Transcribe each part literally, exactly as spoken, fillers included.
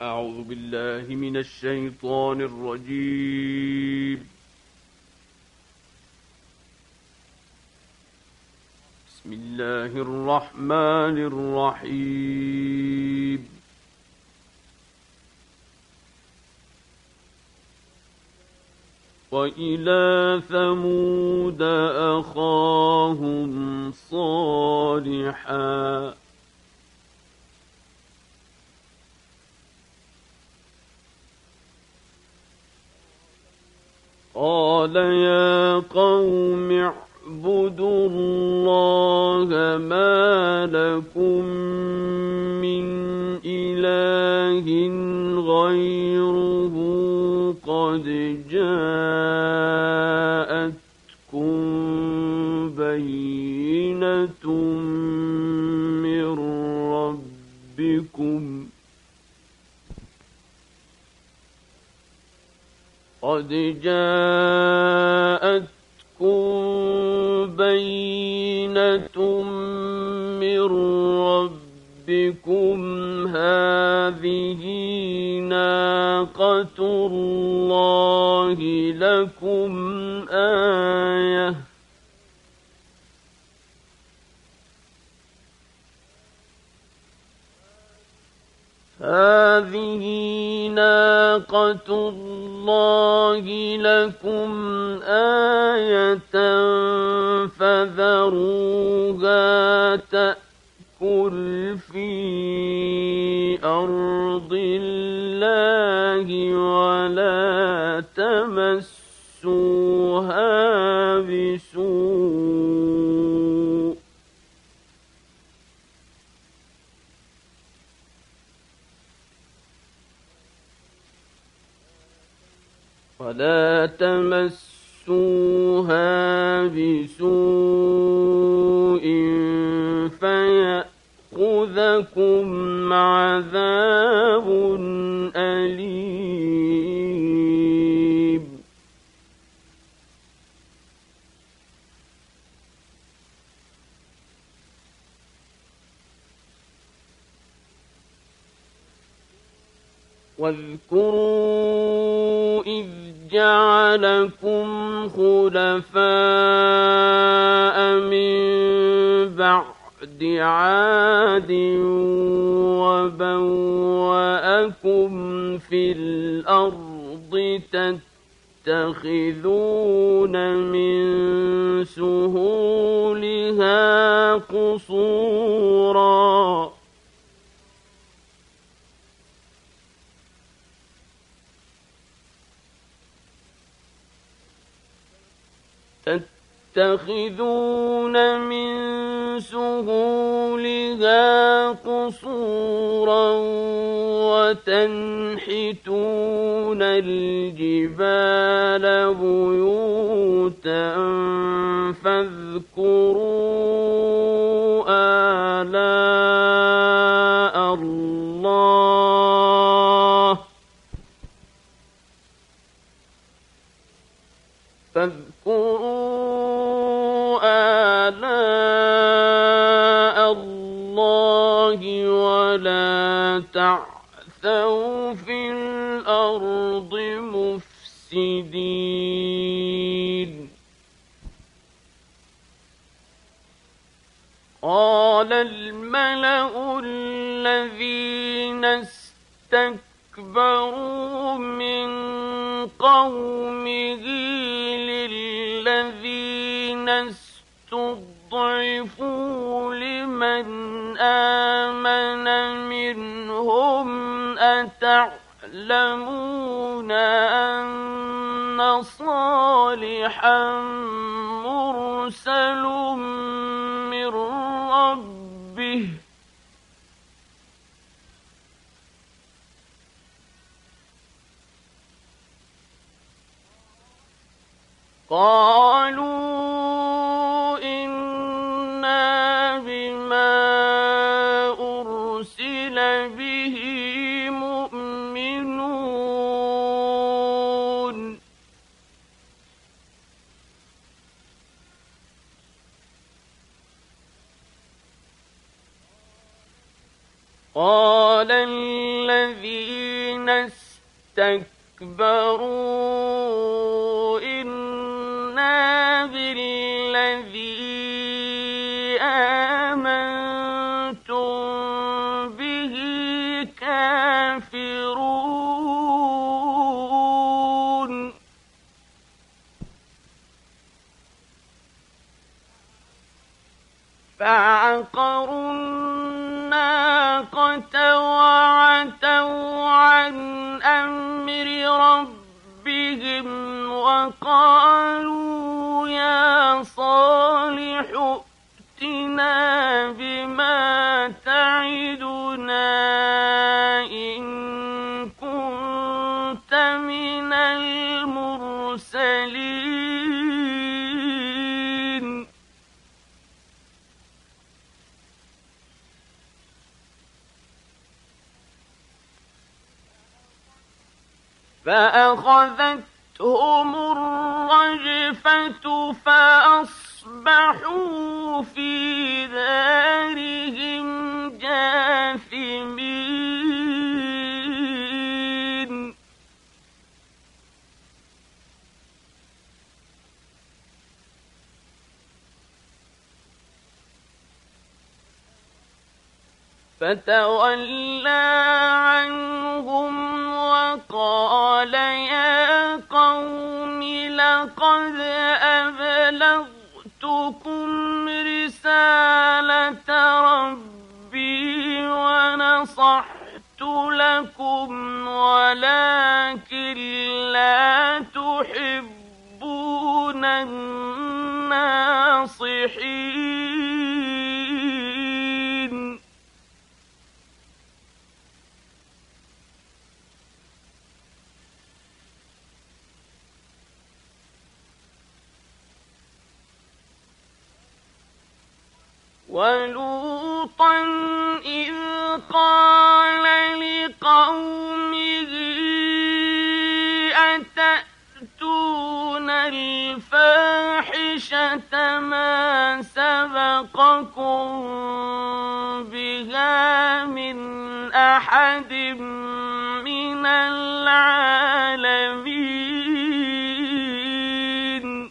أعوذ بالله من الشيطان الرجيم. بسم الله الرحمن الرحيم. وإلى ثمود أخاهم صالحا قال يا قوم اعبدوا الله ما لكم من إله غيره قد جاءتكم بينة من ربكم قد جاءتكم بينة من ربكم هذه ناقة الله لكم آية هذه ناقة الله لكم آية فذروها تأكل في أرض الله ولا تمسوها بسوء ولا تمسوها بسوء فيأخذكم عذاب أليم واذكروا إذ جعلكم خلفاء من بعد عاد وبوأكم في الأرض تتخذون من سهولها قصورا تتخذون من سهولها قصورا وتنحتون الجبال بيوتا فاذكروا آلاء الله فاذكروا آلاء الله ولا تعثوا في الأرض مفسدين قال الملأ الذين استكبروا من قومه للذين استضعفوا لمن آمن منهم أتعلمون أن صالحا مرسل من ربه قالوا إنا بما أرسل به مؤمنون قال الذين اسْتَكْبَرُوا إِنَّا بِالَّذِي آمَنتُم بِهِ كَافِرُونَ فَعَقَرُوا النَّاقَةَ وَعَتَوْا عَنْ أَمْرِ رَبِّهِمْ وَقَالُوا يَا صَالِحُ ائْتِنَا بِمَا تَعِدُنَا إِن كُنتَ مِنَ الْمُرْسَلِينَ فَأَخَذَتْهُمُ الرَّجْفَةُ فَأَصْبَحُوا فِي دَارِهِمْ جَاثِمِينَ فَتَوَلَّىٰ عَنْهُمْ وَقَالَ يَا قَوْمِ لَقَدْ أَبْلَغْتُكُمْ رِسَالَةَ رَبِّي وَنَصَحْتُ لَكُمْ وَلَٰكِن لَّا تُحِبُّونَ النَّاصِحِينَ وَلُوطًا إِذْ قَالَ لِقَوْمِهِ أَتَأْتُونَ الْفَاحِشَةَ مَا سَبَقَكُم بِهَا مِنْ أَحَدٍ مِّنَ الْعَالَمِينَ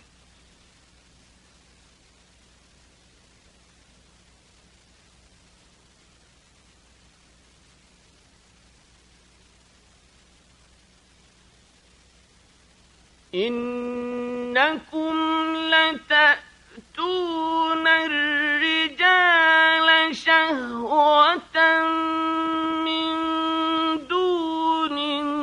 إِنَّكُمْ لَتَأْتُونَ الرِّجَالَ شَهْوَةً مِّن دُونِ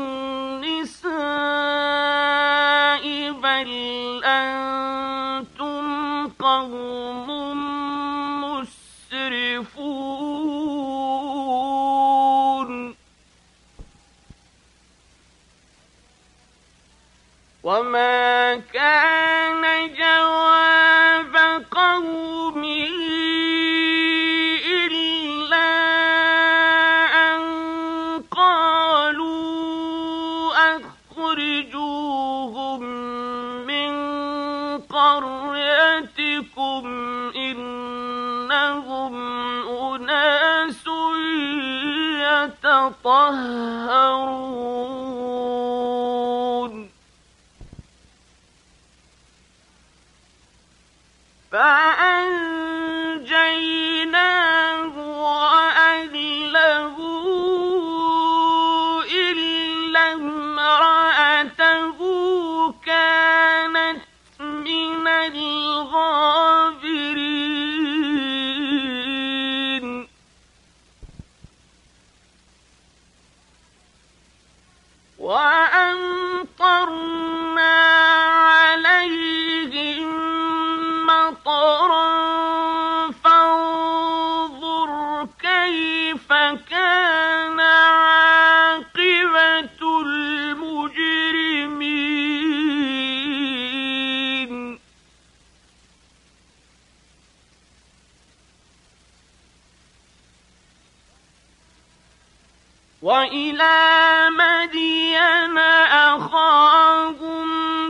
النِّسَاءِ بَلْ أَنتُمْ قَوْمٌ مُّسْرِفُونَ وَمَا كَانَ جَوَابَ قَوْمِهِ إِلَّا أَن قَالُوا أَخْرِجُوهُم مِّن قَرْيَتِكُمْ إِنَّهُمْ أُنَاسٌ يَتَطَهَّرُونَ فَأَنجَيْنَاهُ وَأَهْلَهُ إِلَّا امْرَأَتَهُ كَانَتْ مِنَ الْغَابِرِينَ وَأَمْطَرْنَا عَلَيْهِم مَّطَرًا فَانظُرْ كَيْفَ كَانَ عَاقِبَةُ الْمُجْرِمِينَ وَإِلَىٰ مَدْيَنَ أَخَاهُمْ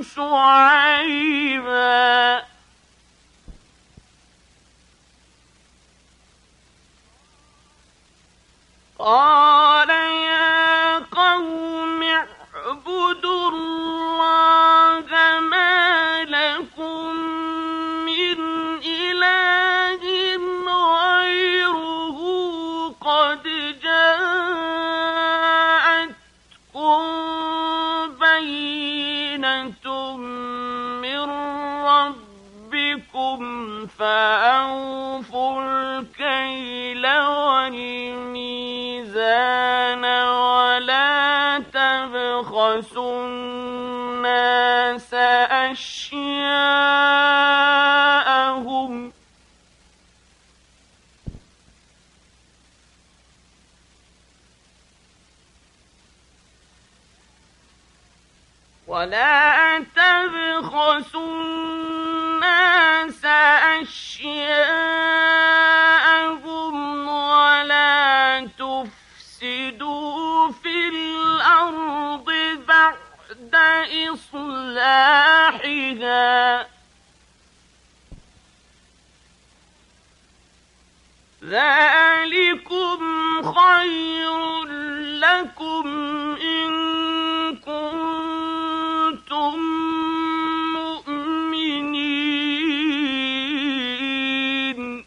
شُعَيْبًا قَالَ يَا قَوْمِ بَيِّنَةٌ مِّن رَّبِّكُمْ فَأَوْفُوا الْكَيْلَ وَالْمِيزَانَ وَلَا تَبْخَسُوا النَّاسَ أَشْيَاءَهُمْ ولا تبخسوا الناس أشياءهم ولا تفسدوا في الأرض بعد إصلاحها ذلكم خير لكم إن كنتم مؤمنين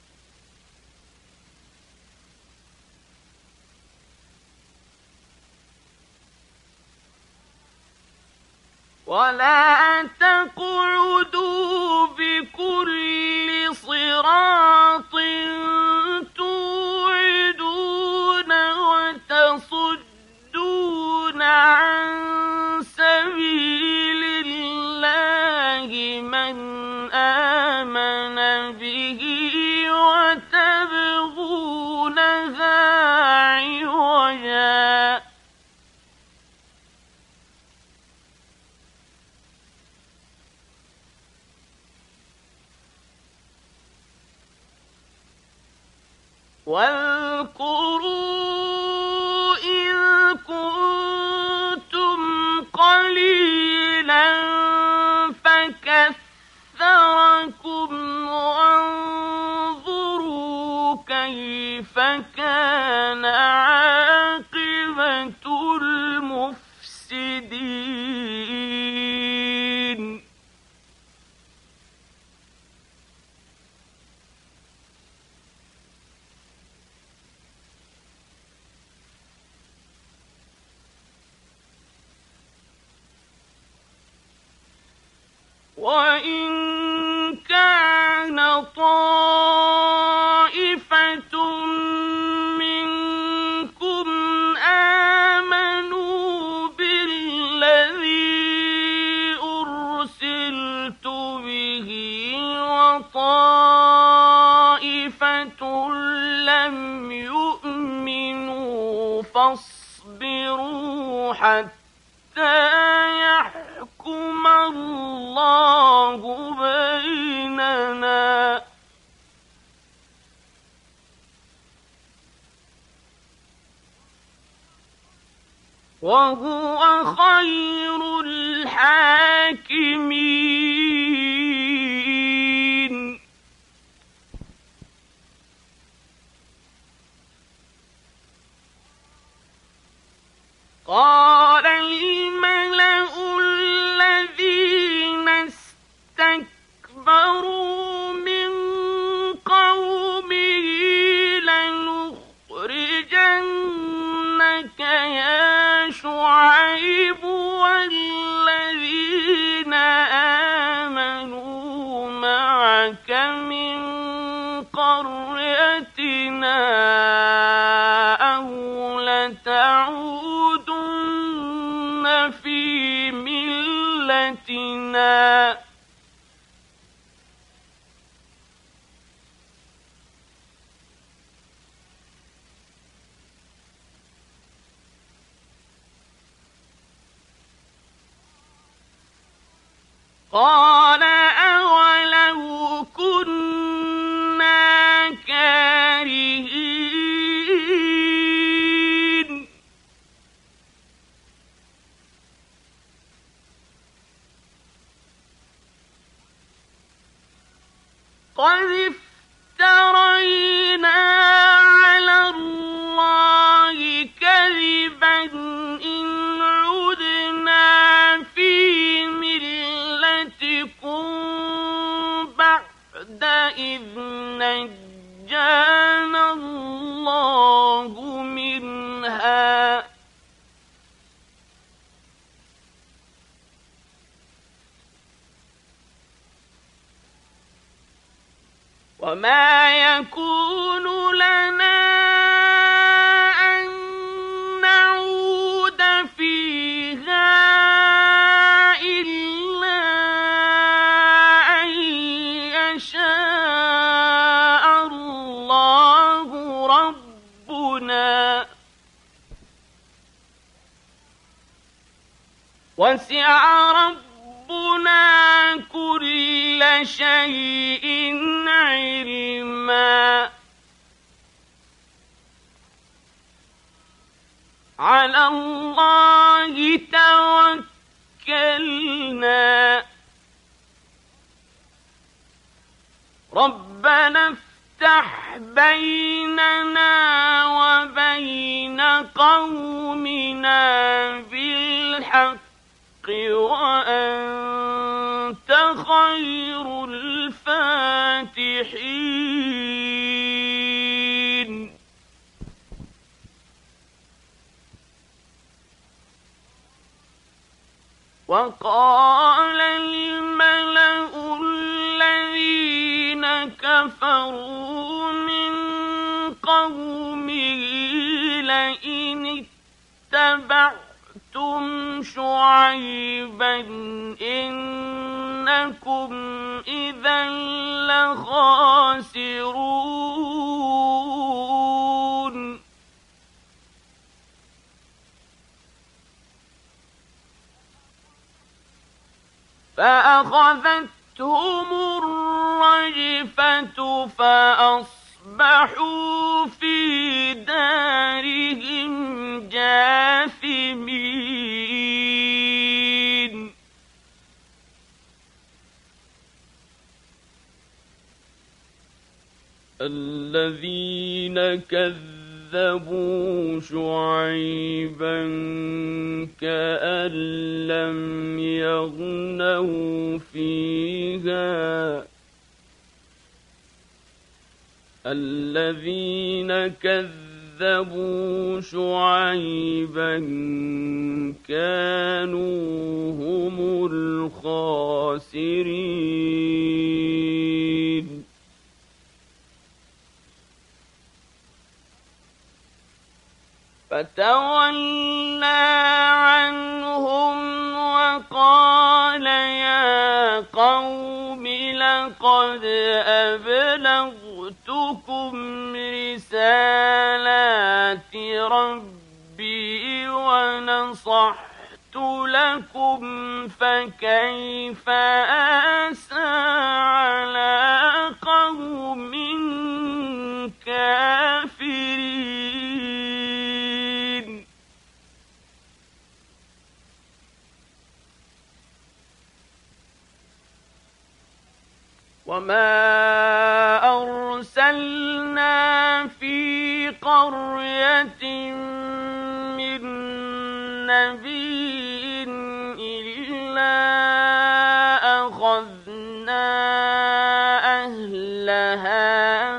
ولا تقعدوا بكل صراط توعدون وتصدون عن سبيل الله من آمن به وتبغونها عوجا واذكروا إذ كنتم قليلا فكثركم وانظروا كيف كان عاقبة المفسدين وإن كان طائفة منكم آمنوا بالذي أرسلت به وطائفة لم يؤمنوا فاصبروا حتى يحكم الله بيننا وهو خير الحاكمين قال الملأ الذين استكبروا من قومه لنخرجنك يا شعيب والذين آمنوا معك من قريتنا أو لتعودن في ملتنا قال أولو كنا كارهين قد افترينا على الله كذبا إن عدنا في ملتكم بعد إذ نجانا الله منها وما يكون لنا أن نعود فيها إلا أن يشاء الله ربنا وسع ربنا كل شيء علما على الله توكلنا ربنا افتح بيننا وبين قومنا بالحق وأنت خير الفاتحين وقال الملأ الذين كفروا من قومه لئن اتبعتم شعيبا إنكم إذا لخاسرون فأخذتهم الرجفة فأصبحوا في دارهم جاثمين الذين كذبوا شعيبا كأن لم يغنوا فيها الذين كذبوا شعيبا كانوا هم الخاسرين فتولى عنهم وقال يا قوم لقد أبلغتكم رسالات ربي ونصحت لكم فكيف آسى على قوم كافرين وما أرسلنا في قرية من نبي إلا أخذنا أهلها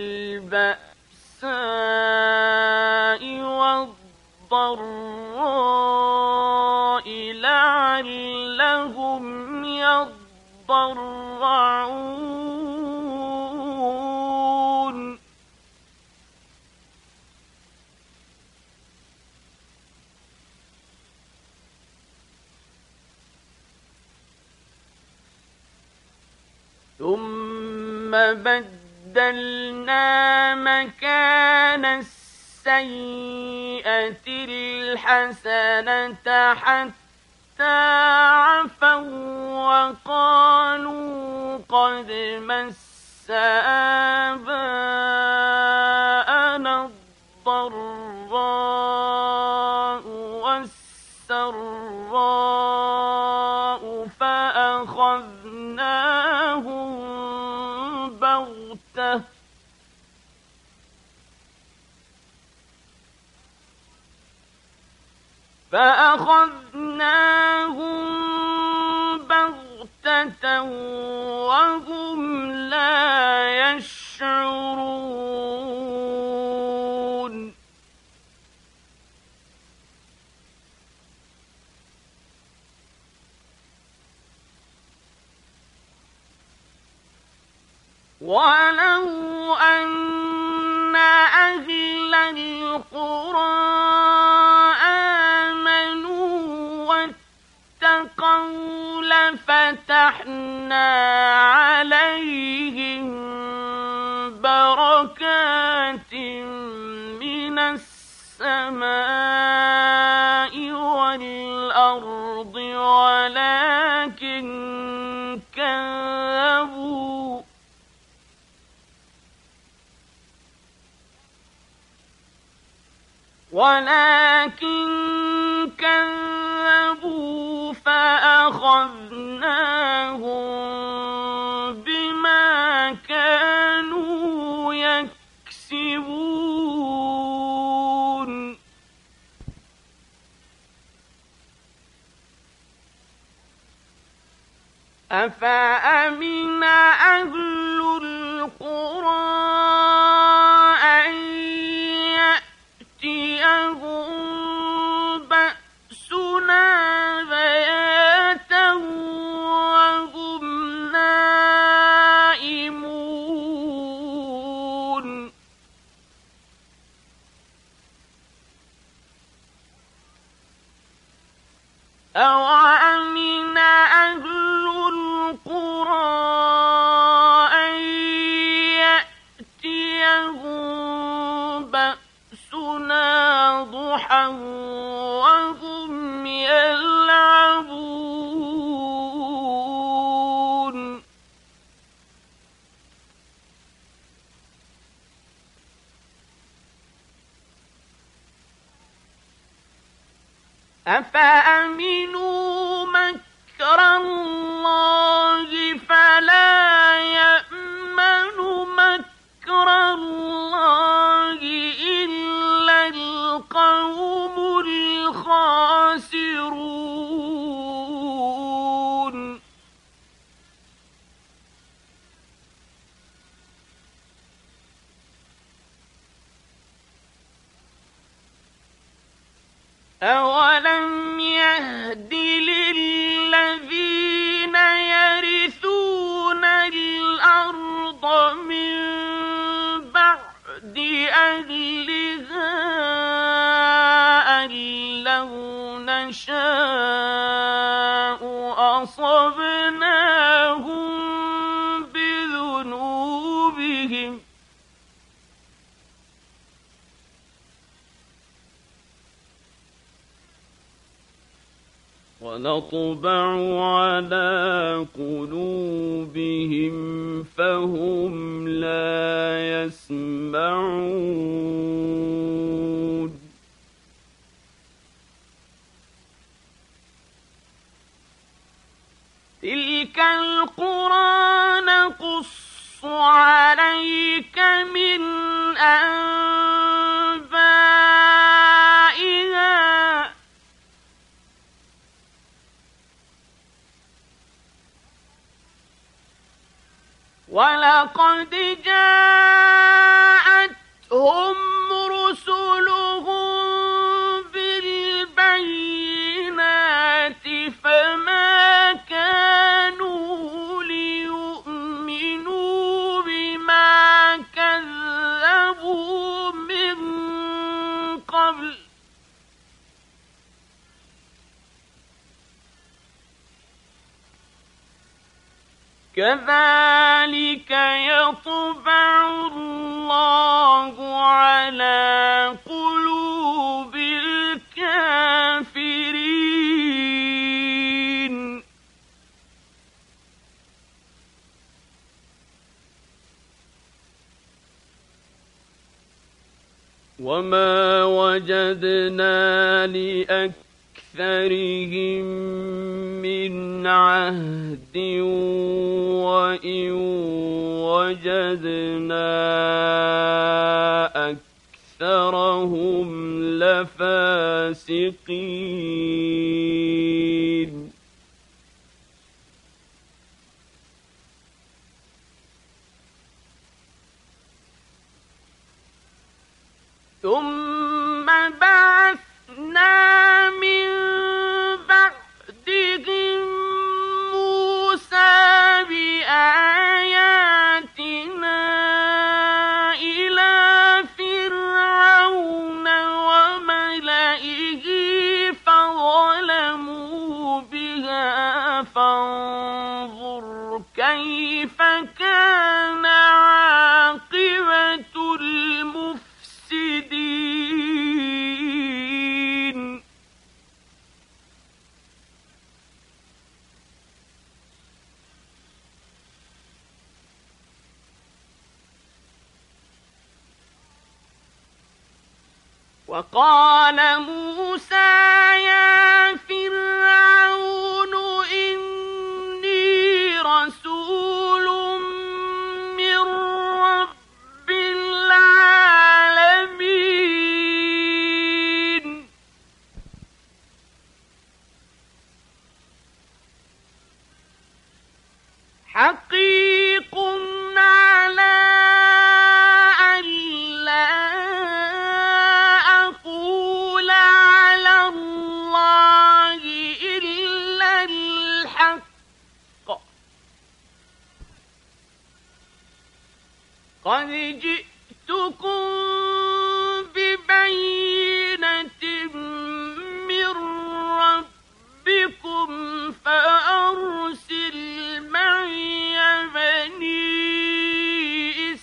بالبأساء والضراء لعلهم يضرعون ثم بدلنا مكان السيئة الحسنة حتى عفوا وقالوا قد مس آباءنا الضراء والسراء فأخذناهم بغتة فأخذناهم بغتة وهم لا يشعرون ولو أن أهل القرى آمنوا واتقوا لفتحنا عليهم بركات من السماء والأرض ولكن كذبوا ولكن كذبوا فأخذناهم بما كانوا يكسبون أفأمن أهل القرى أن يأتيهم بأسنا بياتا وهم نائمون أوأمن أهل القرى أن يأتيهم بأسنا ضحى وهم يلعبون أفأمنوا مكر الله فلا يأمن مكر الله إلا القوم الخاسرون أولم يهد للذين يرثون الأرض من بعد أهلها أن لو نشاء أصبناهم بذنوبهم ونطبع على قلوبهم فهم لا يسمعون تلك القرى نقص عليك من أنبائها ولقد جاءتهم رسلهم بالبينات فما كانوا ليؤمنوا بما كذبوا من قبل كذلك يطبع الله على قلوب الكافرين وما وجدنا لأكثرهم من عهد وإن وجدنا أكثرهم لفاسقين ثم بعثنا من بعدهم موسى بآياتنا كيف كان عاقبة المفسدين وقال موسى يا فرعون إني رسول من رب العالمين حقيق على أن لا أقول على الله إلا الحق قد جئتكم ببينة من ربكم فأرسل معي بني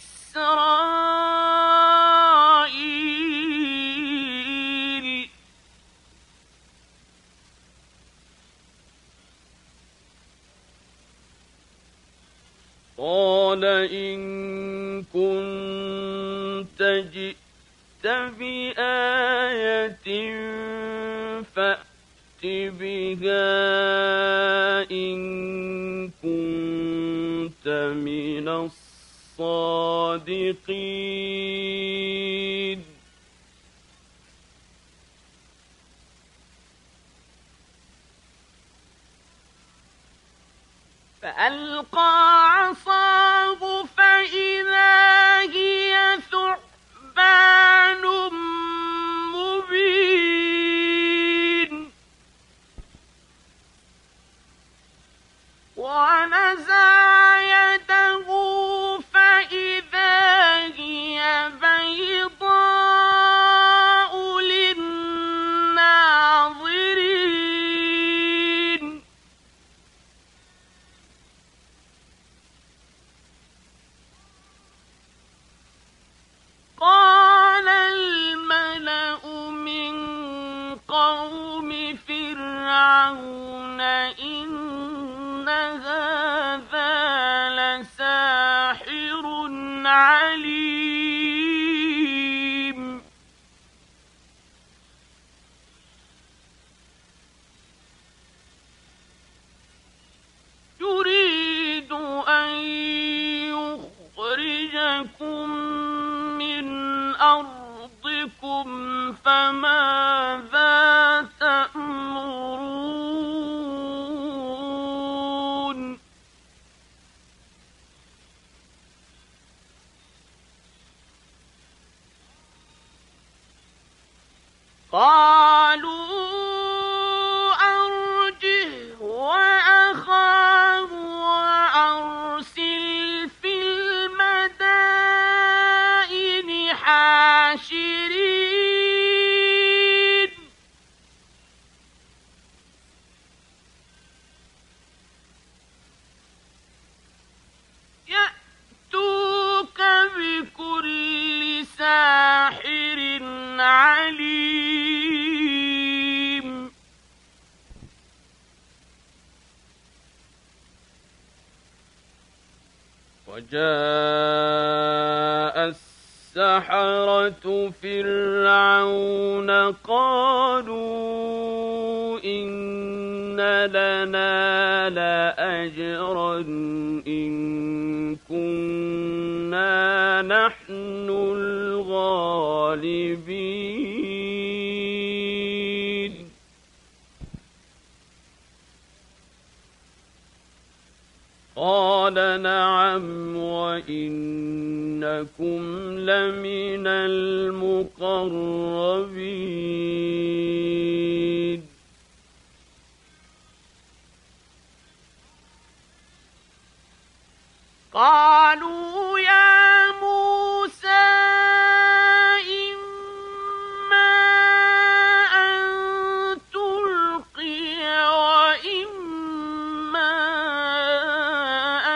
إسرائيل قال إن كنت جئت بآية فأت بها إن كنت من الصادقين فألقى عصاه فإذا هي ثعبان مبين ونزع يده فإذا هي بيضاء للناظرين قال الملأ من قوم فرعون إن هذا لساحر عليم يريد أن يخرجكم من أرضكم فماذا تأمرون قالوا أرجه وأخاه وأرسل في المدائن حاشرين يأتوك بكل ساحر عليم وجاء السحرة فرعون قالوا إن لنا لأجرا إن كنا نحن الغالبين قال نعم وإنكم لمن المقربين قالوا يا موسى إما أن تلقي وإما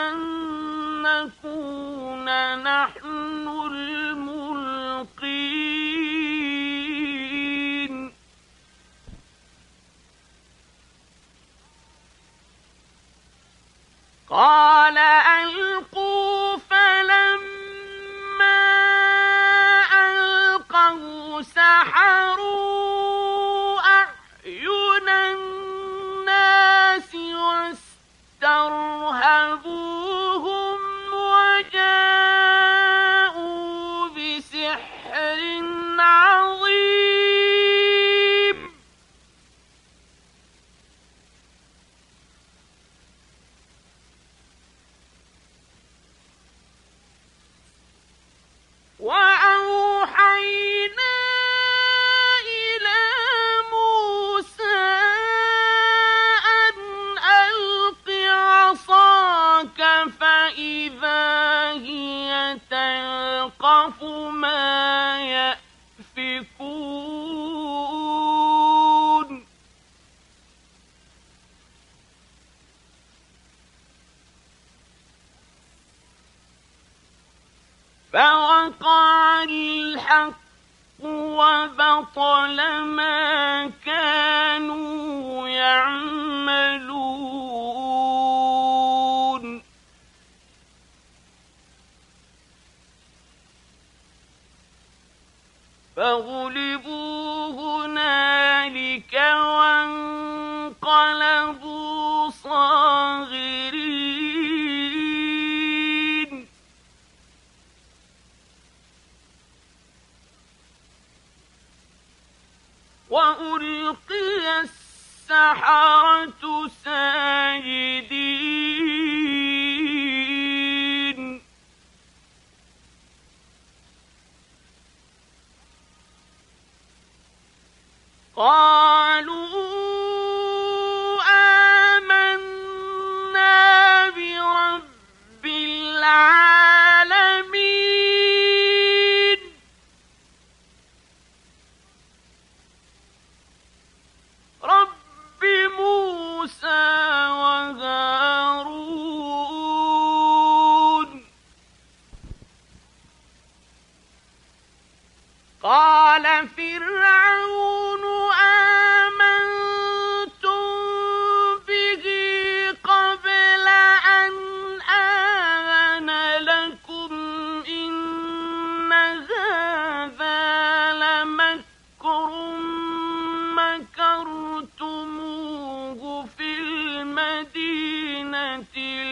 قال ألقوا، فلما ألقوا سحروا أعين الناس واسترهبوهم وجاءوا بسحر عظيم. وأوحينا إلى موسى أن ألق عصاك، فإذا هي تلقف ما يأفكون. فوقع الحق وبطل ما كانوا يعملون. فغلبوا هنالك وانقلبوا صاغرين. وألقي السحرة ساجدين. قالوا آمنا برب العالمين رب موسى وهارون. قال فرعون آمنتم به قبل أن آذن لكم إن هذا لمكر مكرتموه في المدينة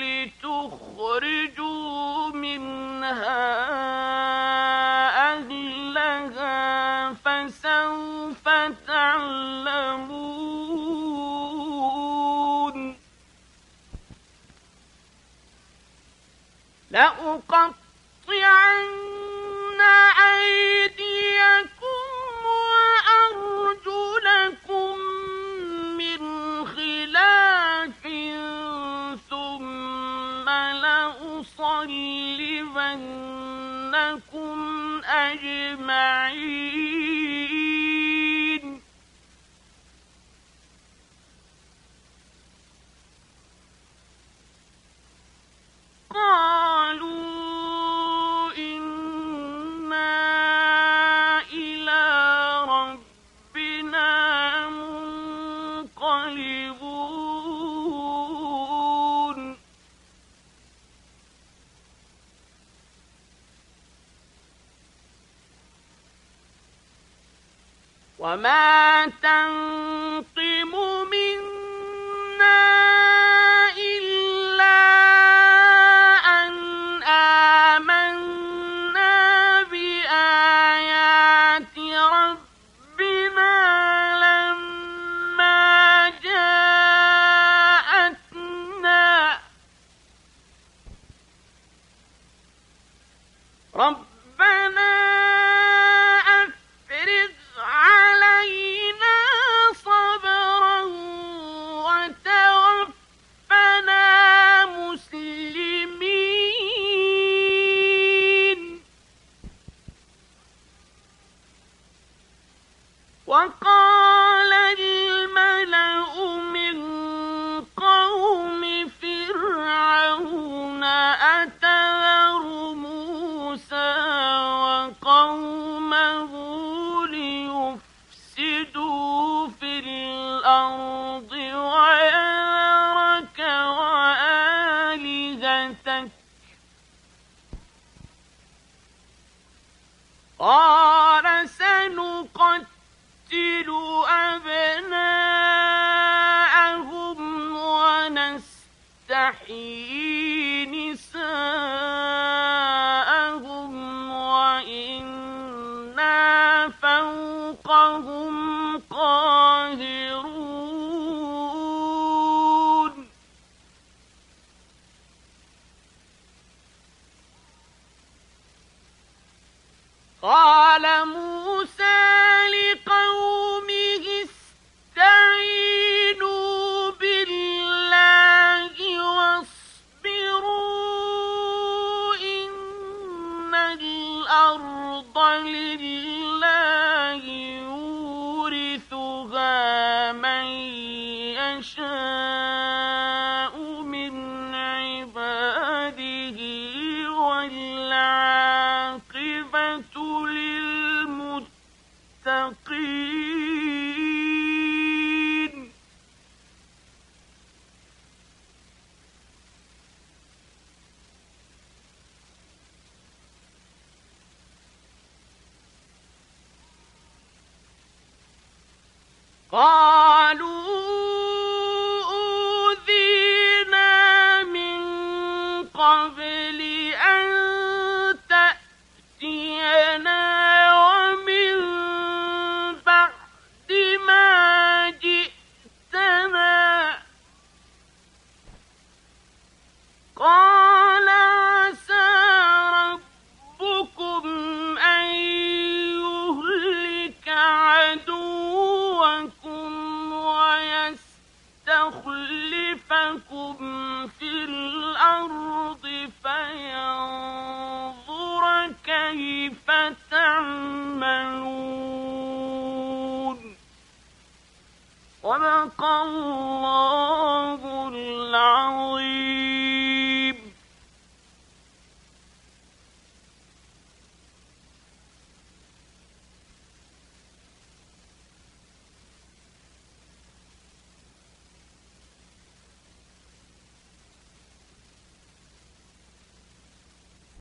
لتخرجوا منها فسوف تعلمون. لأقطعن أيديكم وأرجلكم من خلاف ثم لأصلبنكم أجمعين. قالوا إنا إلى ربنا منقلبون. وما تنقم منا إلا أن آمنا بآيات ربنا لما جاءتنا. ربنا علينا آيَتَكَ قَالَ سَنُقَتِّلُ أَبْنَاءَهُمْ وَنَسْتَحْيِي نِسَاءَهُمْ وَإِنَّا فَوْقَهُمْ قَاهِرُونَ قَالَ مُوسَىٰ لِقَوْمِهِ اسْتَعِينُوا بِاللَّهِ وَاصْبِرُوا إِنَّ الْأَرْضَ لِلَّهِ يُورِثُهَا مَن يَشَاءُ مِنْ عِبَادِهِ وَالْعَاقِبَةُ لِلْمُتَّقِينَ قَالُوا أُوذِينَا مِن قَبْلِ أَن تَأْتِيَنَا وَمِن بَعْدِ مَا جِئْتَنَا ۚ قَالَ عَسَىٰ رَبُّكُمْ أَن يُهْلِكَ عَدُوَّكُمْ وَيَسْتَخْلِفَكُمْ فِي الْأَرْضِ فَيَنظُرَ كَيْفَ تَعْمَلُونَ صدق الله